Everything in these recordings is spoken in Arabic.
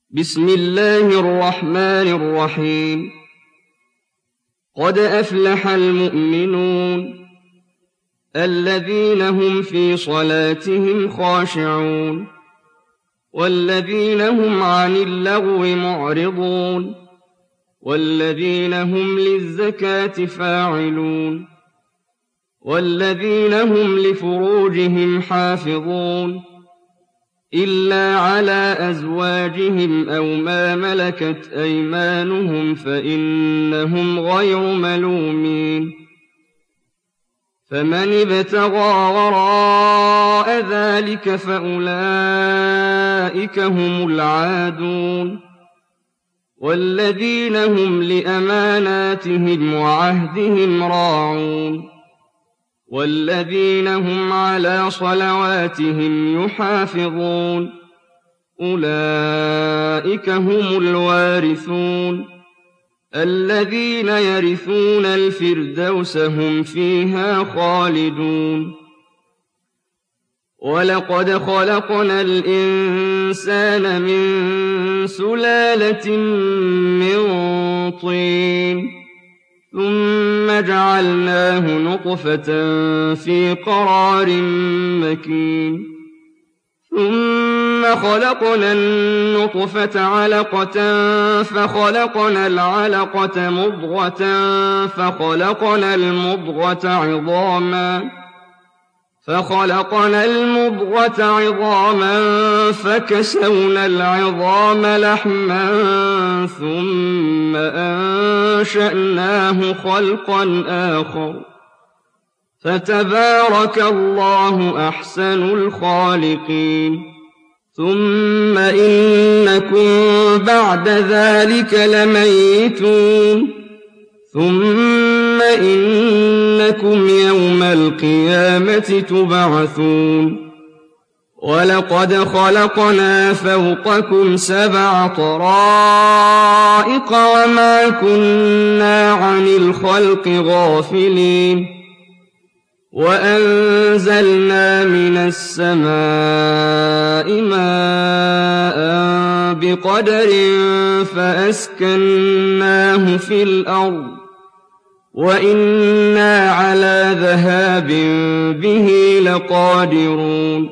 بسم الله الرحمن الرحيم. قد أفلح المؤمنون الذين هم في صلاتهم خاشعون والذين هم عن اللغو معرضون والذين هم للزكاة فاعلون والذين هم لفروجهم حافظون إلا على أزواجهم أو ما ملكت أيمانهم فإنهم غير ملومين. فمن ابتغى وراء ذلك فأولئك هم العادون والذين هم لأماناتهم وعهدهم راعون والذين هم على صلواتهم يحافظون أولئك هم الوارثون الذين يرثون الفردوس هم فيها خالدون. ولقد خلقنا الإنسان من سلالة من طين ثم جعلناه نطفة في قرار مكين ثم خلقنا النطفة علقة فخلقنا العلقة مضغة فخلقنا المضغة عظاما فكسونا العظام لحما ثم أنشأناه خلقا آخر فتبارك الله أحسن الخالقين. ثم إنكم بعد ذلك لميتون ثم إنكم يوم القيامة تبعثون. ولقد خلقنا فوقكم 7 طرائق وما كنا عن الخلق غافلين وأنزلنا من السماء ماء بقدر فأسكناه في الأرض وإنا على ذهاب به لقادرون.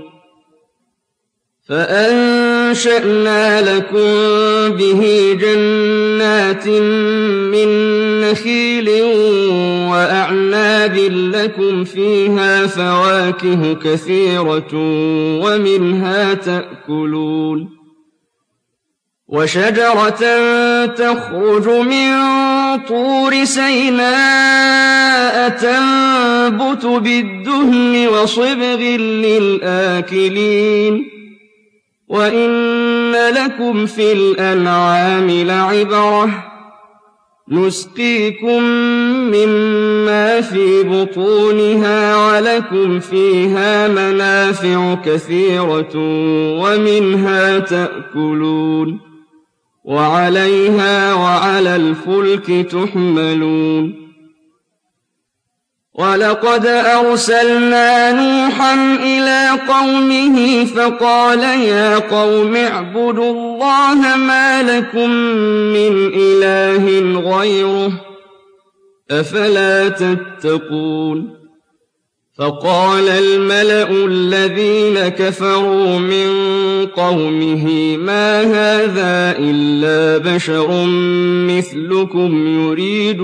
فأنشأنا لكم به جنات من نخيل وأعناب لكم فيها فواكه كثيرة ومنها تأكلون. وشجرة تخرج من طور سيناء تنبت بالدهن وصبغ للآكلين. وإن لكم في الأنعام لعبرة نسقيكم مما في بطونها ولكم فيها منافع كثيرة ومنها تأكلون وعليها وعلى الفلك تحملون. ولقد أرسلنا نوحا إلى قومه فقال يا قوم اعبدوا الله ما لكم من إله غيره أفلا تتقون. فقال الملأ الذين كفروا من قومه ما هذا إلا بشر مثلكم يريد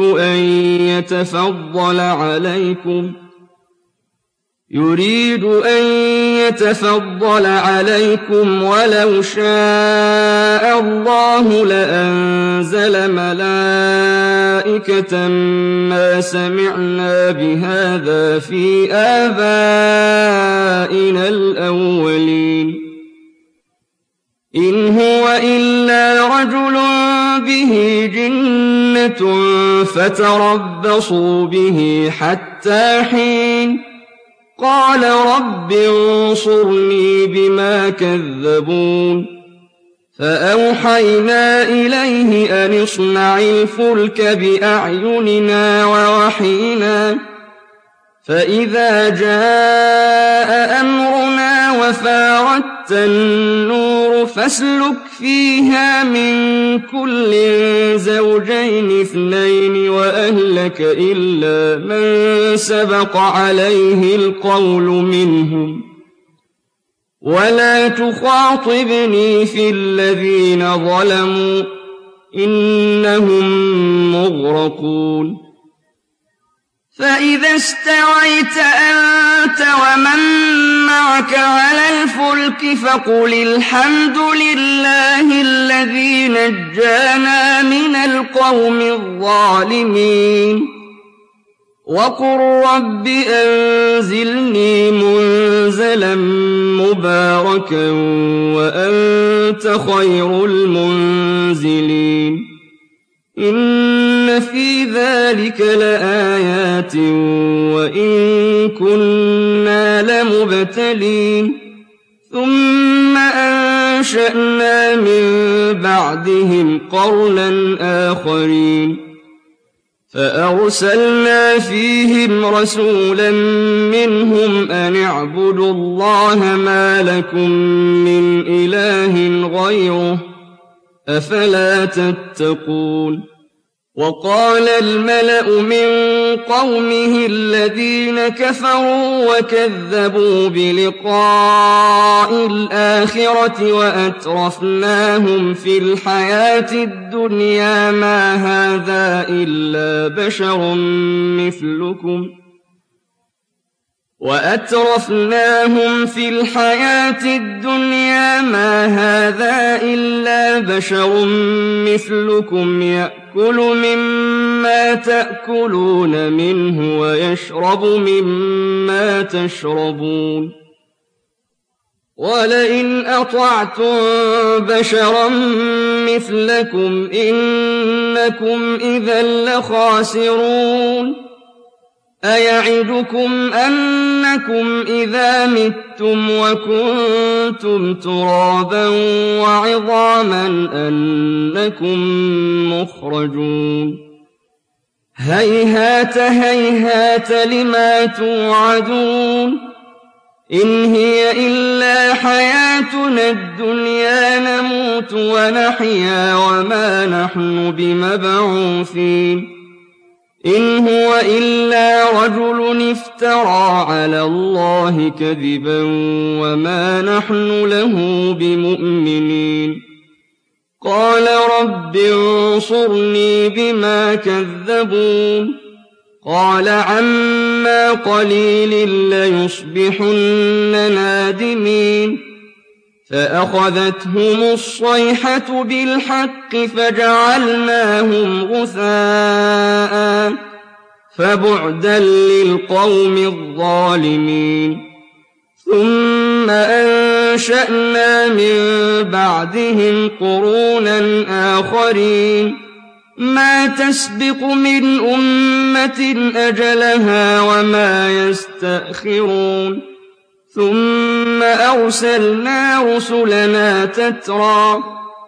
أن يتفضل عليكم ولو شاء الله لأنزل ملائكة ما سمعنا بهذا في آبائنا الأولين إن هو إلا رجل به جنة فتربصوا به حتى حين. قال رب انصرني بما كذبون. فأوحينا إليه أن اصنع الفلك بأعيننا ووحينا فإذا جاء أمرنا وفاردت وَأَرَدتَّ النُّورَ فَاسْلُكْ فِيهَا مِن كُلٍّ زَوْجَيْنِ اثْنَيْنِ وَأَهْلَكَ إِلَّا مَن سَبَقَ عَلَيْهِ الْقَوْلُ مِنْهُمْ ۖ وَلَا تُخَاطِبْنِي فِي الَّذِينَ ظَلَمُوا إِنَّهُم مُّغْرَقُونَ فَإِذَا اسْتَوَيْتَ أَنتَ وَمَن مَّعَكَ عَلَى الْفُلْكِ فَقُلِ الْحَمْدُ لِلَّهِ الَّذِي نَجَّانَا مِنَ الْقَوْمِ الظَّالِمِينَ وَقُل رَّبِّ أَنزِلْنِي مُنزَلًا مُّبَارَكًا وَأَنتَ خَيْرُ الْمُنزِلِينَ إِنَّ فِي ذَلِكَ لَآيَاتٍ وَإِن كُنَّا لَمُبْتَلِينَ ثُمَّ أَنشَأْنَا مِن بَعْدِهِمْ قَرْنًا آخَرِينَ فَأَرْسَلْنَا فِيهِمْ رَسُولًا مِّنْهُمْ أَنِ اعْبُدُوا اللَّهَ مَا لَكُم مِّنْ إِلَٰهٍ غَيْرُهُ أَفَلَا تَتَّقُونَ وَقَالَ الْمَلَأُ مِن قَوْمِهِ الَّذِينَ كَفَرُوا وَكَذَّبُوا بِلِقَاءِ الْآخِرَةِ وَأَتْرَفْنَاهُمْ فِي الْحَيَاةِ الدُّنْيَا مَا هَٰذَا إِلَّا بَشَرٌ مِّثْلُكُمْ يَأْكُلُ مِمَّا تَأْكُلُونَ مِنْهُ وَيَشْرَبُ مِمَّا تَشْرَبُونَ وَلَئِنْ أَطَعْتُم بَشَرًا مِّثْلَكُمْ إِنَّكُمْ إِذًا لَّخَاسِرُونَ أَيَعِدُكُمْ أَنَّكُمْ إِذَا مِتُّمْ وَكُنتُمْ تُرَابًا وَعِظَامًا أَنَّكُم مُّخْرَجُونَ هَيْهَاتَ هَيْهَاتَ لِمَا تُوعَدُونَ إِنْ هِيَ إِلَّا حَيَاتُنَا الدُّنْيَا نَمُوتُ وَنَحْيَا وَمَا نَحْنُ بِمَبْعُوثِينَ إِنْ هُوَ إِلَّا رَجُلٌ افْتَرَىٰ عَلَى اللَّهِ كَذِبًا وَمَا نَحْنُ لَهُ بِمُؤْمِنِينَ قَالَ رَبِّ انصُرْنِي بِمَا كَذَّبُونِ قَالَ عَمَّا قَلِيلٍ لَّيُصْبِحُنَّ نَادِمِينَ فَأَخَذَتْهُمُ الصَّيْحَةُ بِالْحَقِّ فَجَعَلْنَاهُمْ غُثَاءً فَبُعْدًا لِّلْقَوْمِ الظَّالِمِينَ ثُمَّ أَنشَأْنَا مِن بَعْدِهِمْ قُرُونًا آخَرِينَ مَا تَسْبِقُ مِنْ أُمَّةٍ أَجَلَهَا وَمَا يَسْتَأْخِرُونَ ثُمَّ أَرْسَلْنَا رُسُلَنَا تَتْرَىٰ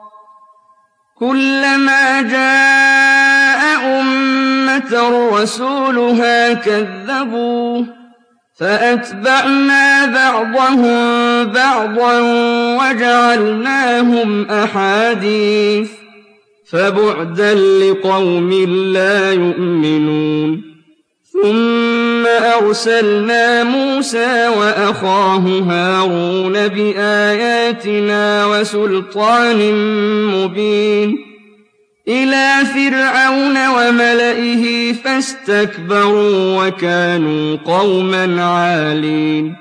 كُلَّمَا جَاءَ أُمَّةً رَّسُولُهَا كَذَّبُوهُ فَأَتْبَعْنَا بَعْضَهُم بَعْضًا وَجَعَلْنَاهُمْ أَحَادِيثَ فَبُعْدًا لِّقَوْمٍ لَّا يُؤْمِنُونَ ثُمَّ أَرْسَلْنَا مُوسَىٰ وَأَخَاهُ هَارُونَ بِآيَاتِنَا وَسُلْطَانٍ مُّبِينٍ إِلَىٰ فِرْعَوْنَ وَمَلَئِهِ فَاسْتَكْبَرُوا وَكَانُوا قَوْمًا عَالِينَ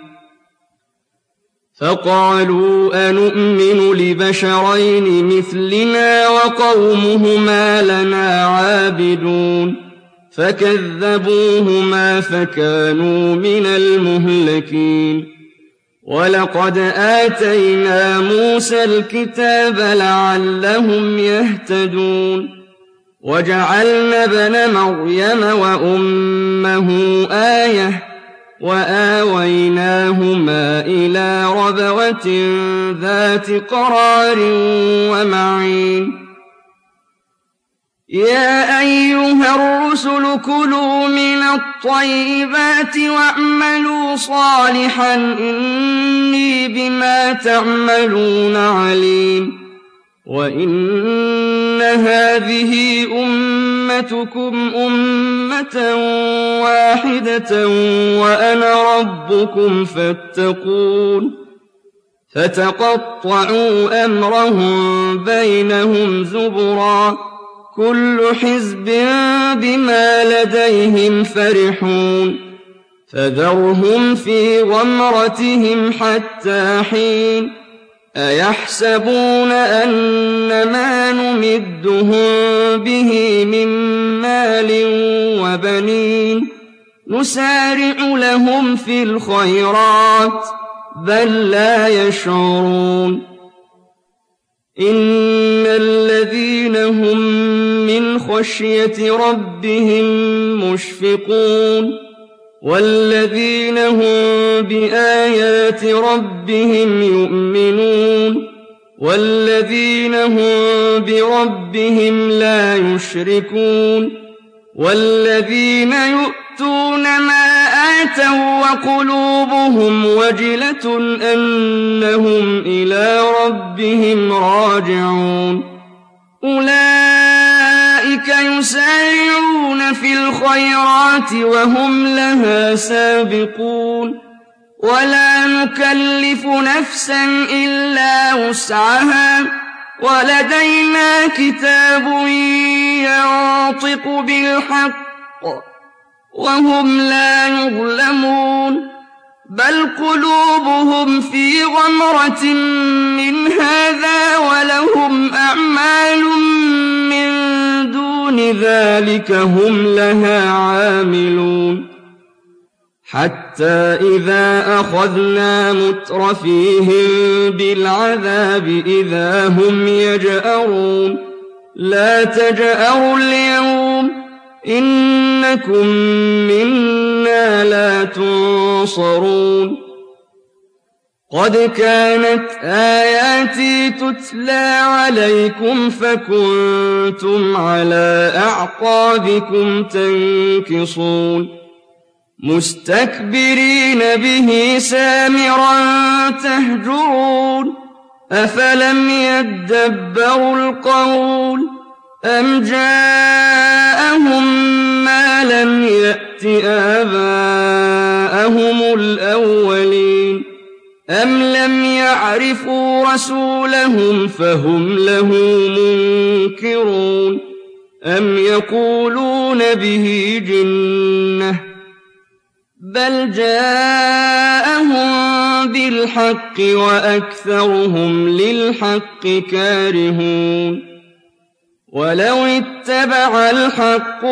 فَقَالُوا أَنُؤْمِنُ لِبَشَرَيْنِ مِثْلِنَا وَقَوْمُهُمَا لَنَا عَابِدُونَ فَكَذَّبُوهُمَا فَكَانُوا مِنَ الْمُهْلَكِينَ وَلَقَدْ آتَيْنَا مُوسَى الْكِتَابَ لَعَلَّهُمْ يَهْتَدُونَ وَجَعَلْنَا ابْنَ مَرْيَمَ وَأُمَّهُ آيَةً وَآوَيْنَاهُمَا إِلَىٰ رَبْوَةٍ ذَاتِ قَرَارٍ وَمَعِينٍ يَا أَيُّهَا الرُّسُلُ كُلُوا مِنَ الطَّيِّبَاتِ وَاعْمَلُوا صَالِحًا إِنِّي بِمَا تَعْمَلُونَ عَلِيمٌ وَإِنَّ هَٰذِهِ أُمَّتُكُمْ أُمَّةً وَاحِدَةً وَأَنَا رَبُّكُمْ فَاتَّقُونِ فتقطعوا أمرهم بينهم زبرا كل حزب بما لديهم فرحون فذرهم في غمرتهم حتى حين أيحسبون أن ما نمدهم به من مال وبنين نسارع لهم في الخيرات بل لا يشعرون إن الذين هم من خشية ربهم مشفقون والذين هم بآيات ربهم يؤمنون والذين هم بربهم لا يشركون والذين يؤتون ما آتوا وقلوبهم وجلة أنهم إلى ربهم راجعون أولئك يسارعون في الخيرات وهم لها سابقون ولا نكلف نفسا إلا وسعها ولدينا كتاب ينطق بالحق وهم لا يظلمون بل قلوبهم في غمرة من هذا ولهم أعمال من دون ذلك هم لها عاملون حتى إذا أخذنا مترفيهم بالعذاب إذا هم يجأرون لا تجأروا اليوم إنكم منا لا تنصرون قد كانت آياتي تتلى عليكم فكنتم على أعقابكم تنكصون مستكبرين به سامرا تهجرون أفلم يدبروا القول أم جاءهم ما لم يأت آباءهم الأولين أم لم يعرفوا رسولهم فهم له منكرون أم يقولون به جنة بل جاءهم بالحق وأكثرهم للحق كارهون ولو اتبع الحق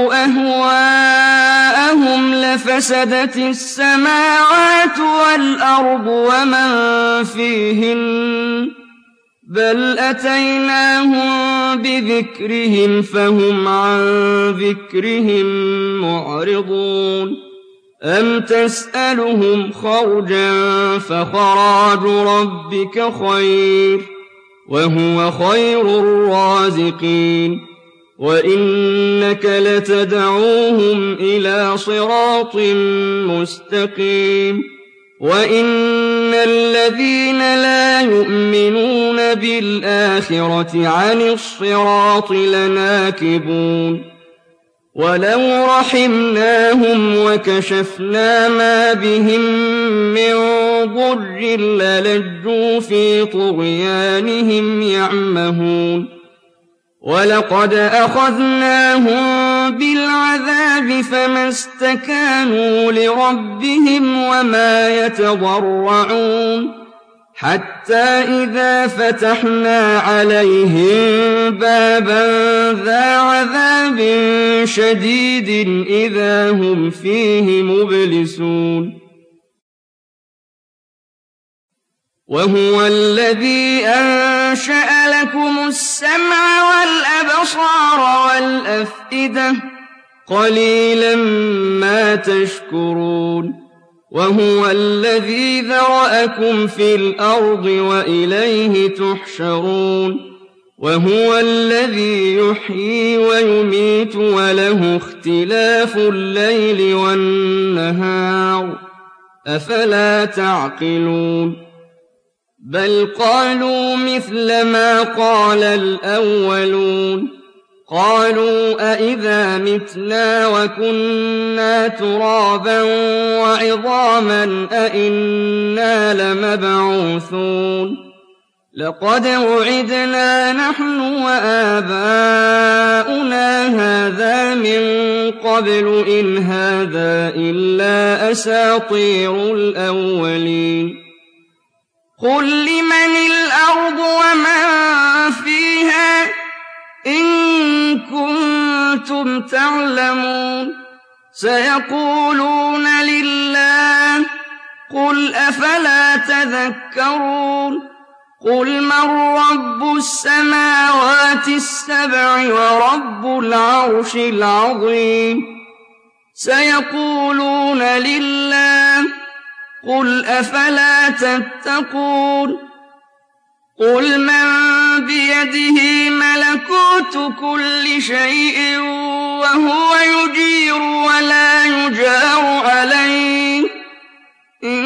أهواءهم لفسدت السماوات والأرض ومن فيهن بل أتيناهم بذكرهم فهم عن ذكرهم معرضون أم تسألهم خرجا فخراج ربك خير وهو خير الرازقين وإنك لتدعوهم إلى صراط مستقيم وإن الذين لا يؤمنون بالآخرة عن الصراط لناكبون ولو رحمناهم وكشفنا ما بهم من ضر للجوا في طغيانهم يعمهون ولقد أخذناهم بالعذاب فما استكانوا لربهم وما يتضرعون حتى إذا فتحنا عليهم بابا ذا عذاب شديد إذا هم فيه مبلسون وهو الذي أنشأ لكم السمع والأبصار والأفئدة قليلا ما تشكرون وهو الذي ذرأكم في الأرض وإليه تحشرون وهو الذي يحيي ويميت وله اختلاف الليل والنهار أفلا تعقلون بل قالوا مثل ما قال الأولون قالوا أئذا متنا وكنا ترابا وعظاما أئنا لمبعوثون لقد وعدنا نحن وآباؤنا هذا من قبل إن هذا إلا أساطير الأولين قل لمن الأرض ومن فيها إن كنتم تعلمون سيقولون لله قل أفلا تذكرون قل من رب السماوات السبع ورب العرش العظيم سيقولون لله قل أفلا تتقون قل من بيده ملكوت كل شيء وهو يجير ولا يجار عليه إن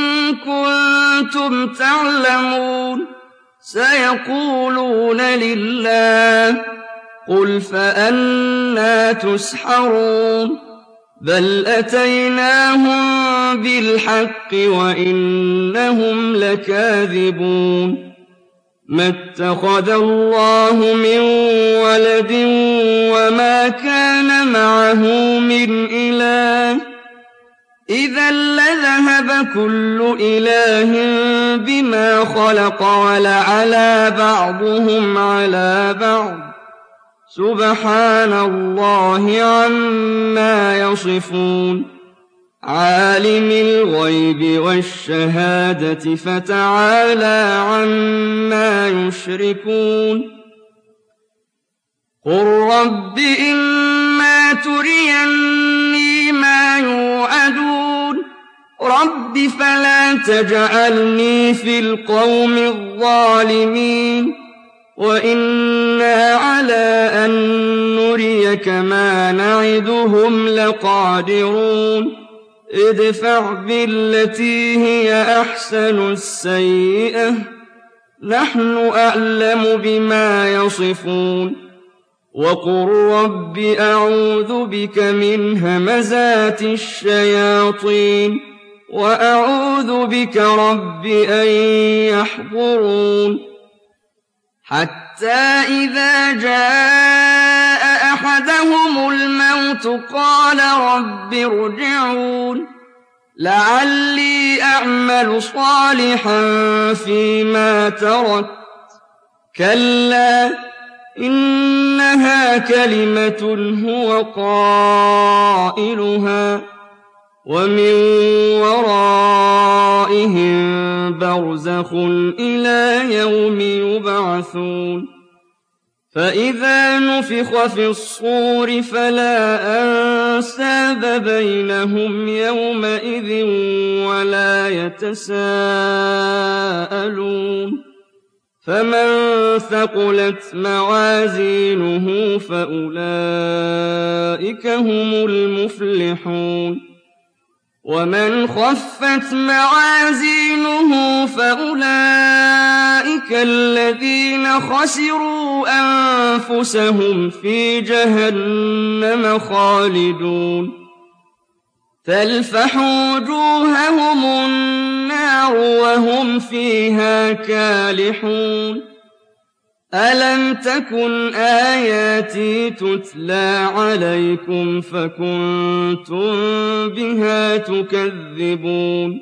كنتم تعلمون سيقولون لله قل فأنى تسحرون بل أتيناهم بالحق وإنهم لكاذبون ما اتخذ الله من ولد وما كان معه من إله إذا لذهب كل إله بما خلق ولعلى بعضهم على بعض سبحان الله عما يصفون عالم الغيب والشهادة فتعالى عما يشركون قل رب إما تريني ما يوعدون رب فلا تجعلني في القوم الظالمين وإنا على أن نريك ما نعدهم لقادرون ادفع بالتي هي أحسن السيئة نحن أعلم بما يصفون وقل رب أعوذ بك من همزات الشياطين وأعوذ بك رب أن يحضرون حتى إذا جاء أحدهم الموت قال رب ارجعون لعلي أعمل صالحا فيما تركت كلا إنها كلمة هو قائلها ومن ورائهم برزخ إلى يوم يبعثون فإذا نفخ في الصور فلا أنساب بينهم يومئذ ولا يتساءلون فمن ثقلت موازينه فأولئك هم المفلحون ومن خفت موازينه فأولئك الذين خسروا أنفسهم في جهنم خالدون تلفح وجوههم النار وهم فيها كالحون ألم تكن آياتي تتلى عليكم فكنتم بها تكذبون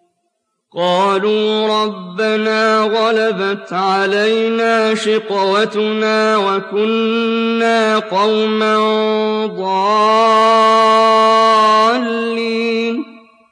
قالوا ربنا غلبت علينا شقوتنا وكنا قوما ضالين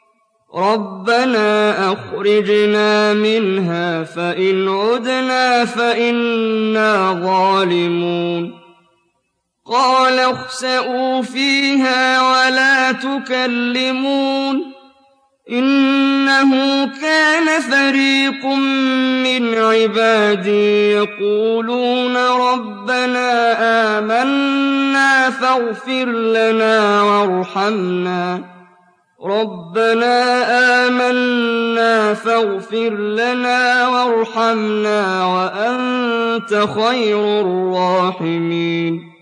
ربنا أخرجنا منها فإن عدنا فإنا ظالمون قال اخسئوا فيها ولا تكلمون إنه كان فريق من عبادي يقولون ربنا آمنا فاغفر لنا وارحمنا وأنت خير الراحمين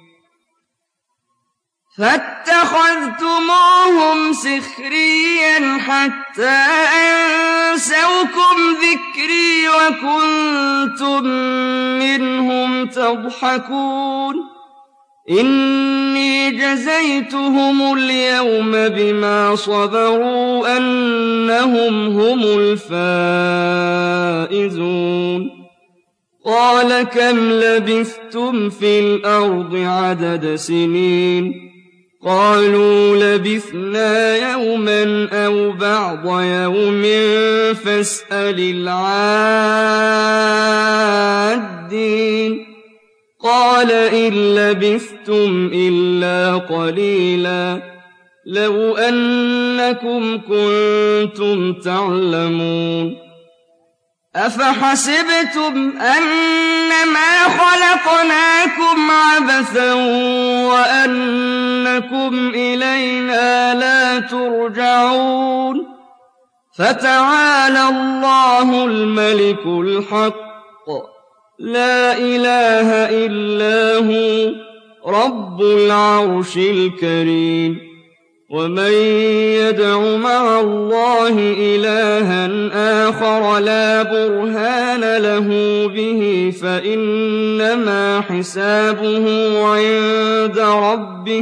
فاتخذتموهم سخريا حتى أنسوكم ذكري وكنتم منهم تضحكون إني جزيتهم اليوم بما صبروا أنهم هم الفائزون قال كم لبثتم في الأرض عدد سنين قالوا لبثنا يوما أو بعض يوم فاسأل العادين قال إن لبثتم إلا قليلا لو أنكم كنتم تعلمون أفحسبتم أنما خلقناكم عبثا وأنكم إلينا لا ترجعون فتعالى الله الملك الحق لا إله إلا هو رب العرش الكريم ومن يدع مع الله إلها آخر لا برهان له به فإنما حسابه عند ربه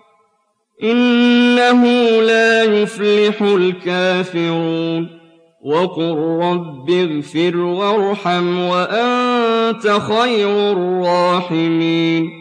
إنه لا يفلح الكافرون وقل رب اغفر وارحم وأنت خير الراحمين